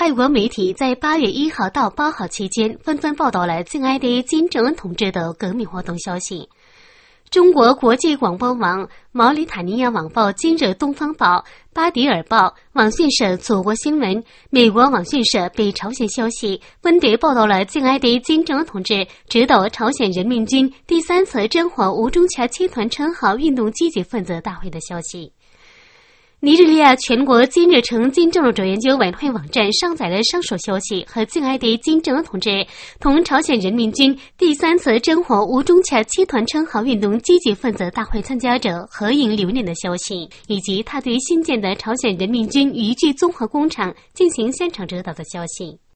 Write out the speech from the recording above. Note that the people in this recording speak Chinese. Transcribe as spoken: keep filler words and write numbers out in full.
外国媒体在八月一号到八号期间纷纷报道了敬爱的金正恩同志的革命活动消息。中国国际广播网、毛里塔尼亚网报、今日东方报、巴迪尔报、网讯社祖国新闻、美国网讯社北朝鲜消息分别报道了敬爱的金正恩同志指导朝鲜人民军第三次真火无中恰七团称号运动积极分子大会的消息。尼日利亚全国金日成金正日者研究委员会网站上载了上述消息和敬爱的金正恩同志同朝鲜人民军第三次真火无中恰七团称号运动积极分子大会参加者合影留念的消息，以及他对新建的朝鲜人民军渔具综合工厂进行现场指导的消息。